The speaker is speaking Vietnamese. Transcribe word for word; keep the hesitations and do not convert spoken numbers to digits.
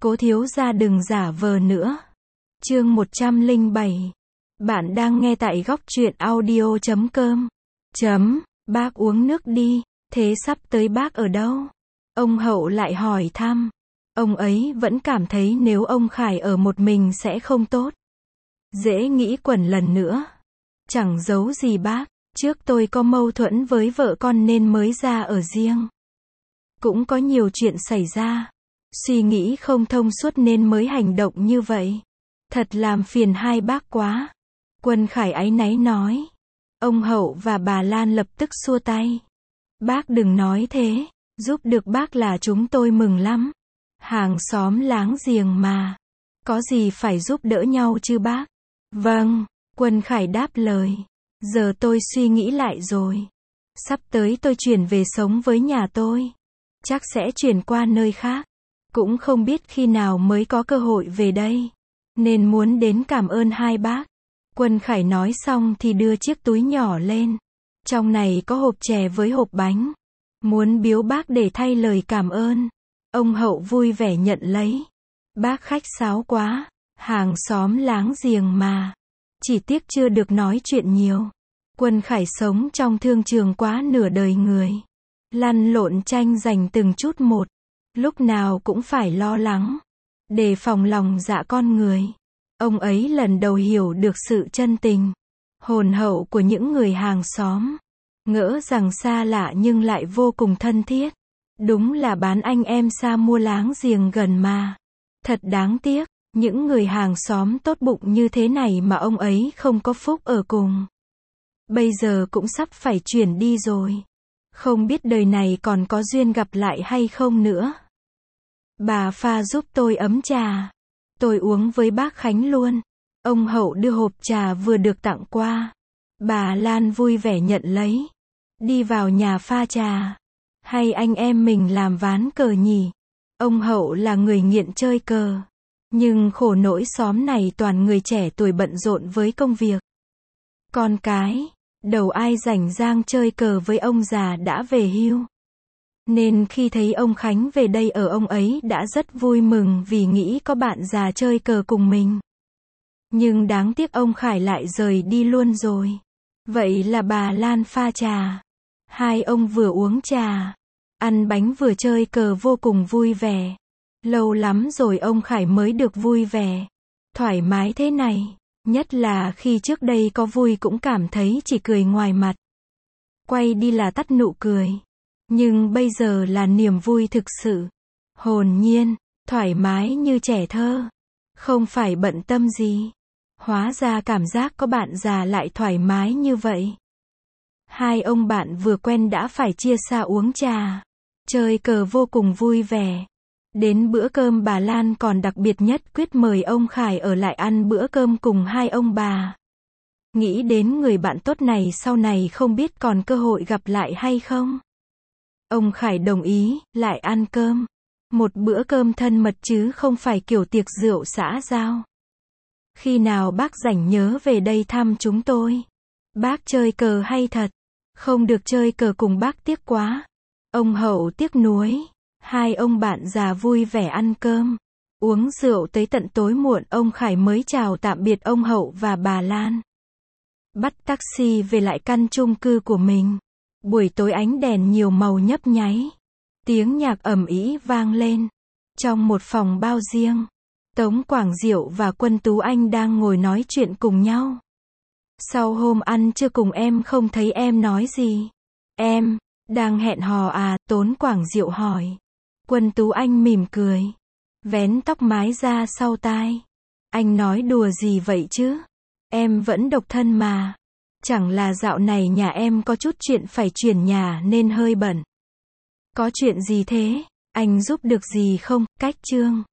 Cố thiếu gia đừng giả vờ nữa. Chương một trăm lẻ bảy. Bạn đang nghe tại góc truyện audio chấm com. Chấm, bác uống nước đi, thế sắp tới bác ở đâu? Ông Hậu lại hỏi thăm. Ông ấy vẫn cảm thấy nếu ông Khải ở một mình sẽ không tốt. Dễ nghĩ quẩn lần nữa. Chẳng giấu gì bác, trước tôi có mâu thuẫn với vợ con nên mới ra ở riêng. Cũng có nhiều chuyện xảy ra. Suy nghĩ không thông suốt nên mới hành động như vậy. Thật làm phiền hai bác quá. Quân Khải áy náy nói. Ông Hậu và bà Lan lập tức xua tay. Bác đừng nói thế, giúp được bác là chúng tôi mừng lắm. Hàng xóm láng giềng mà. Có gì phải giúp đỡ nhau chứ bác? Vâng, Quân Khải đáp lời. Giờ tôi suy nghĩ lại rồi. Sắp tới tôi chuyển về sống với nhà tôi. Chắc sẽ chuyển qua nơi khác. Cũng không biết khi nào mới có cơ hội về đây. Nên muốn đến cảm ơn hai bác. Quân Khải nói xong thì đưa chiếc túi nhỏ lên. Trong này có hộp chè với hộp bánh. Muốn biếu bác để thay lời cảm ơn. Ông Hậu vui vẻ nhận lấy. Bác khách sáo quá. Hàng xóm láng giềng mà. Chỉ tiếc chưa được nói chuyện nhiều. Quân Khải sống trong thương trường quá nửa đời người. Lăn lộn tranh giành từng chút một. Lúc nào cũng phải lo lắng. Đề phòng lòng dạ con người. Ông ấy lần đầu hiểu được sự chân tình. Hồn hậu của những người hàng xóm. Ngỡ rằng xa lạ nhưng lại vô cùng thân thiết. Đúng là bán anh em xa mua láng giềng gần mà. Thật đáng tiếc. Những người hàng xóm tốt bụng như thế này mà ông ấy không có phúc ở cùng. Bây giờ cũng sắp phải chuyển đi rồi. Không biết đời này còn có duyên gặp lại hay không nữa. Bà pha giúp tôi ấm trà. Tôi uống với bác Khánh luôn. Ông Hậu đưa hộp trà vừa được tặng qua. Bà Lan vui vẻ nhận lấy. Đi vào nhà pha trà. Hay anh em mình làm ván cờ nhỉ? Ông Hậu là người nghiện chơi cờ. Nhưng khổ nỗi xóm này toàn người trẻ tuổi bận rộn với công việc. Con cái, đầu ai rảnh rang chơi cờ với ông già đã về hưu. Nên khi thấy ông Khánh về đây ở ông ấy đã rất vui mừng vì nghĩ có bạn già chơi cờ cùng mình. Nhưng đáng tiếc ông Khải lại rời đi luôn rồi. Vậy là bà Lan pha trà. Hai ông vừa uống trà, ăn bánh vừa chơi cờ vô cùng vui vẻ. Lâu lắm rồi ông Khải mới được vui vẻ, thoải mái thế này. Nhất là khi trước đây có vui cũng cảm thấy chỉ cười ngoài mặt. Quay đi là tắt nụ cười. Nhưng bây giờ là niềm vui thực sự. Hồn nhiên, thoải mái như trẻ thơ. Không phải bận tâm gì. Hóa ra cảm giác có bạn già lại thoải mái như vậy. Hai ông bạn vừa quen đã phải chia xa uống trà. Chơi cờ vô cùng vui vẻ. Đến bữa cơm bà Lan còn đặc biệt nhất quyết mời ông Khải ở lại ăn bữa cơm cùng hai ông bà. Nghĩ đến người bạn tốt này sau này không biết còn cơ hội gặp lại hay không. Ông Khải đồng ý, lại ăn cơm. Một bữa cơm thân mật chứ không phải kiểu tiệc rượu xã giao. Khi nào bác rảnh nhớ về đây thăm chúng tôi. Bác chơi cờ hay thật. Không được chơi cờ cùng bác tiếc quá. Ông Hậu tiếc nuối. Hai ông bạn già vui vẻ ăn cơm. Uống rượu tới tận tối muộn ông Khải mới chào tạm biệt ông Hậu và bà Lan. Bắt taxi về lại căn chung cư của mình. Buổi tối ánh đèn nhiều màu nhấp nháy. Tiếng nhạc ầm ĩ vang lên. Trong một phòng bao riêng, Tống Quảng Diệu và Quân Tú Anh đang ngồi nói chuyện cùng nhau. Sau hôm ăn trưa cùng em không thấy em nói gì. Em, đang hẹn hò à? Tống Quảng Diệu hỏi. Quân Tú Anh mỉm cười. Vén tóc mái ra sau tai. Anh nói đùa gì vậy chứ? Em vẫn độc thân mà. Chẳng là dạo này nhà em có chút chuyện phải chuyển nhà nên hơi bận. Có chuyện gì thế? Anh giúp được gì không? Cách Trương.